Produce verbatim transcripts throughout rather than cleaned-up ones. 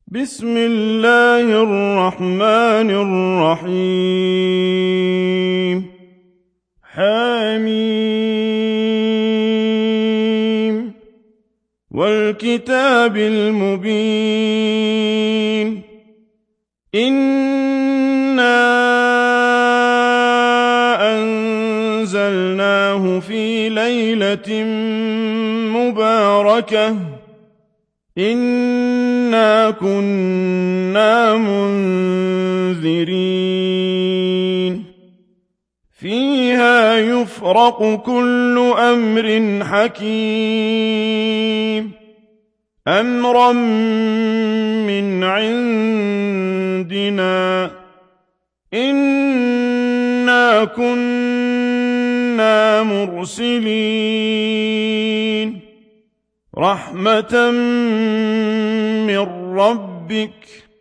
بسم الله الرحمن الرحيم حميم والكتاب المبين إنا أنزلناه في ليلة مباركة إنا كنا منذرين فيها يفرق كل أمر حكيم أمرا من عندنا إنا كنا مرسلين رحمة من ربك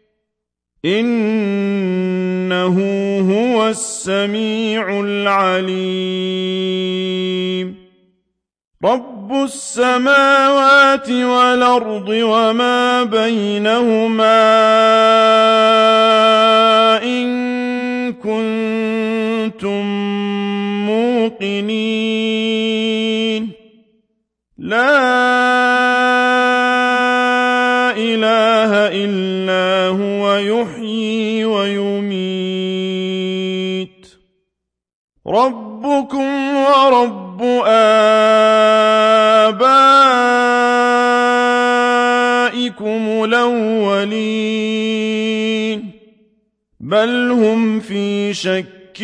إنه هو السميع العليم رب السماوات والأرض وما بينهما إن كنتم موقنين لا إله إلا هو يحيي ويميت ربكم ورب آبائكم الأولين بل هم في شك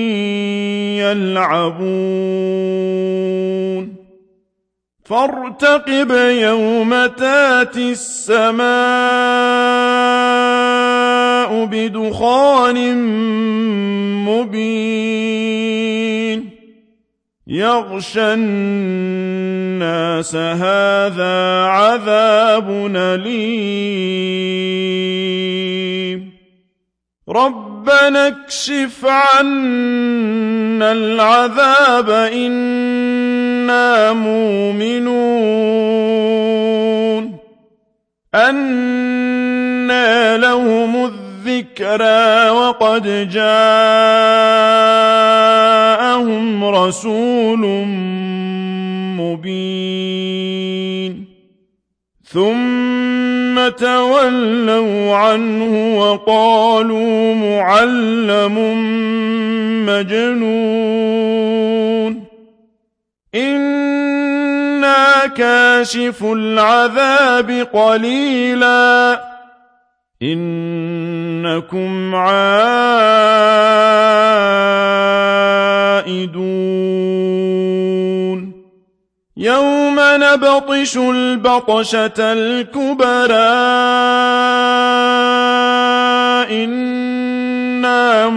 يلعبون فارتقب يوم تاتي السماء بدخان مبين يغشى الناس هذا عذاب أليم ربنا اكشف عنا العذاب إنا مؤمنون أنى لهم الذكرى وقد جاءهم رسول مبين ثم تولوا عنه وقالوا معلم مجنون إنا كاشف العذاب قليلا إنكم عائدون يوم نبطش البطشة الكبرى إنا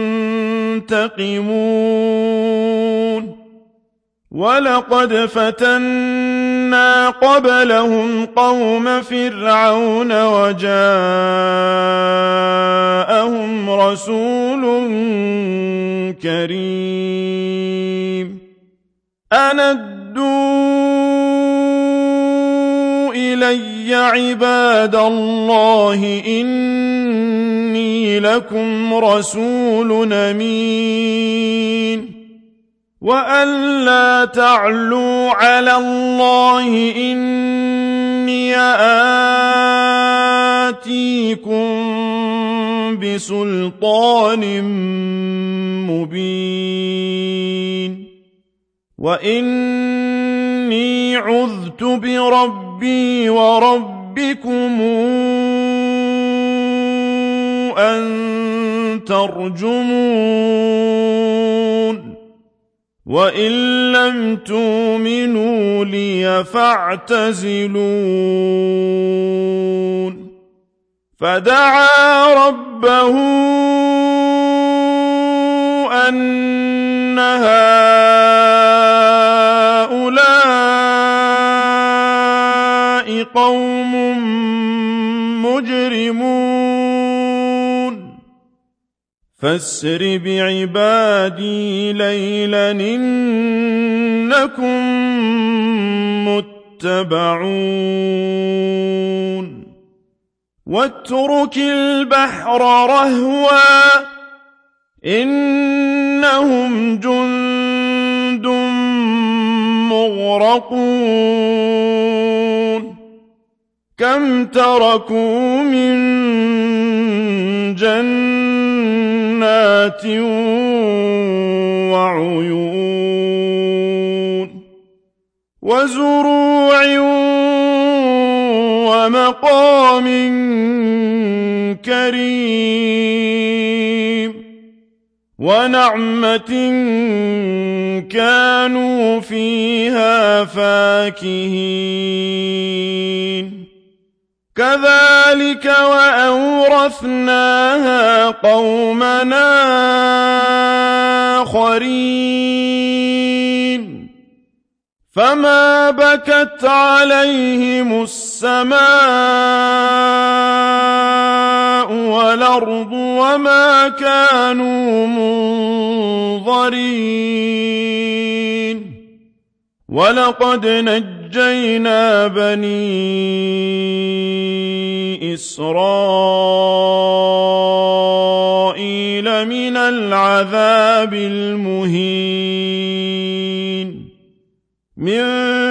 منتقمون ولقد فتنا قبلهم قوم فرعون وجاءهم رسول كريم أن ادوا إلي عباد الله إني لكم رسول أمين وأن لا تعلوا على الله إني آتيكم بسلطان مبين وإني عذت بربي وربكم أن ترجمون وإن لم تؤمنوا لي فاعتزلون فدعا ربه أن هؤلاء قوم مجرمون فاسر بعبادي ليلا إنكم متبعون واترك البحر رهوا إنهم جند مغرقون كم تركوا من جنات وعيون وزروع ومقام كريم ونعمة كانوا فيها فاكهين كذلك وأورثناها قومنا آخرين فما بكت عليهم السماء والأرض وما كانوا منظرين ولقد نجينا بني إسرائيل من العذاب المهين من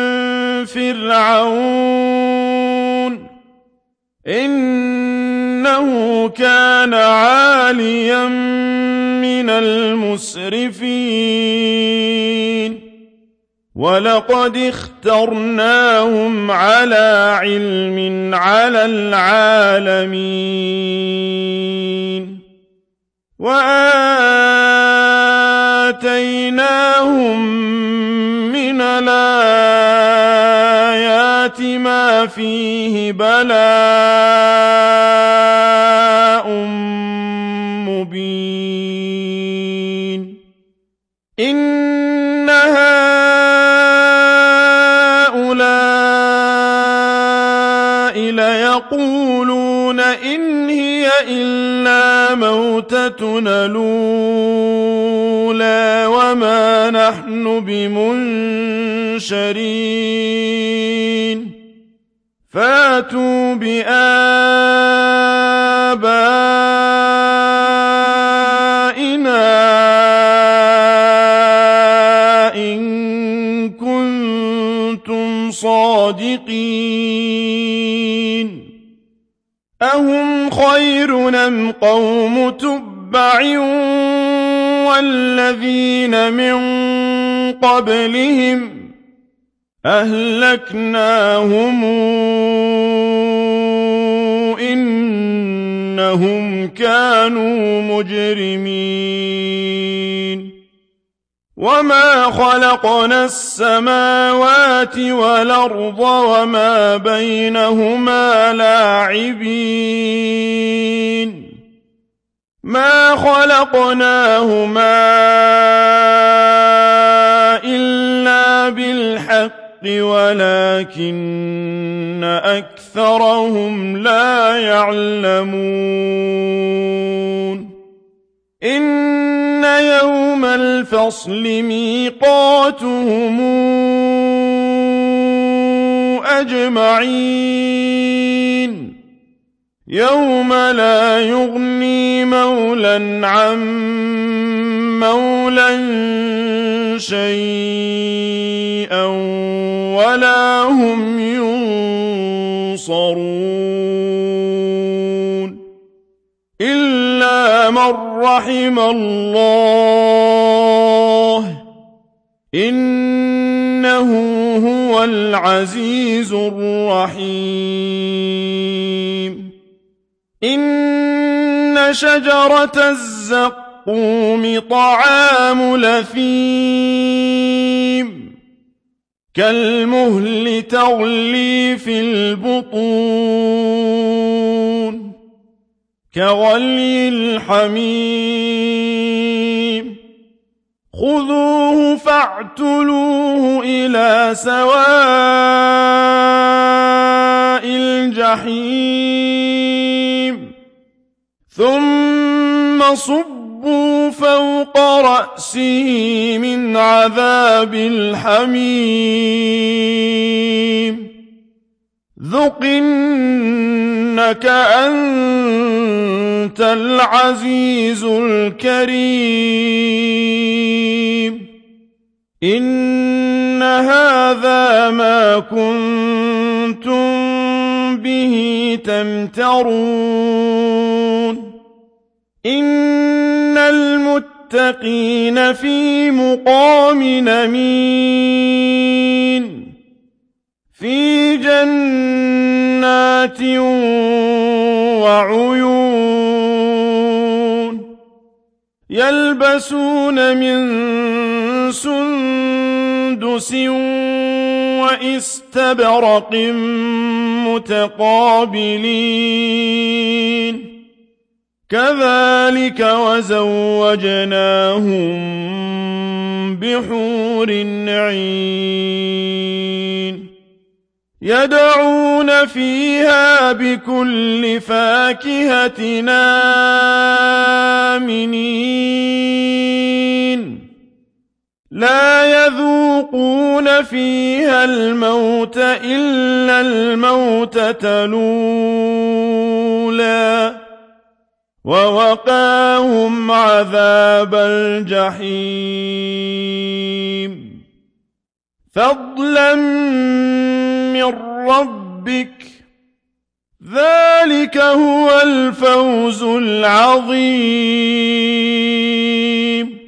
فرعون إنه كان عاليا من المسرفين ولقد اخترناهم على علم على العالمين وآتيناهم من الآيات ما فيه بلاء مبين إن هؤلاء ليقولون إن هي إلا موتتنا الأولى وما نحن بمنشرين فاتوا بآبائنا إن كنتم صادقين أهم خير أم قوم تبع والذين من قبلهم أهلكناهم إنهم كانوا مجرمين وما خلقنا السماوات والأرض وما بينهما لاعبين ما خلقناهما إلا بالحق ولكن أكثرهم لا يعلمون إن يوم الفصل ميقاتهم أجمعين يوم لا يغني مولى عن مولى شيئا ولا هم ينصرون إلا من رحم الله إنه هو العزيز الرحيم إن شجرة الزقوم طعام لثيم كالمهل تغلي في البطون كغلي الحميم خذوه فاعتلوه إلى سواء الجحيم ثم صبوا فوق رأسه من عذاب الحميم ذق النار إنك أنت العزيز الكريم إن هذا ما كنتم به تمترون إن المتقين في مقام أمين في جنات وعيون يلبسون من سندس وإستبرق متقابلين كذلك وزوجناهم بحور عين يدعون فيها بكل فاكهة آمنين لا يذوقون فيها الموت إلا الموتة الأولى ووقاهم عذاب الجحيم فضلا من ربك ذلك هو الفوز العظيم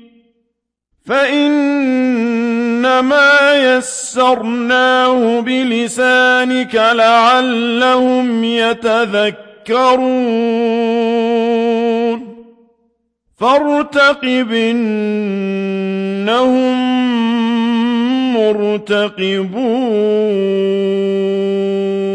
فإنما يسرناه بلسانك لعلهم يتذكرون فارتقب إنهم مرتقبون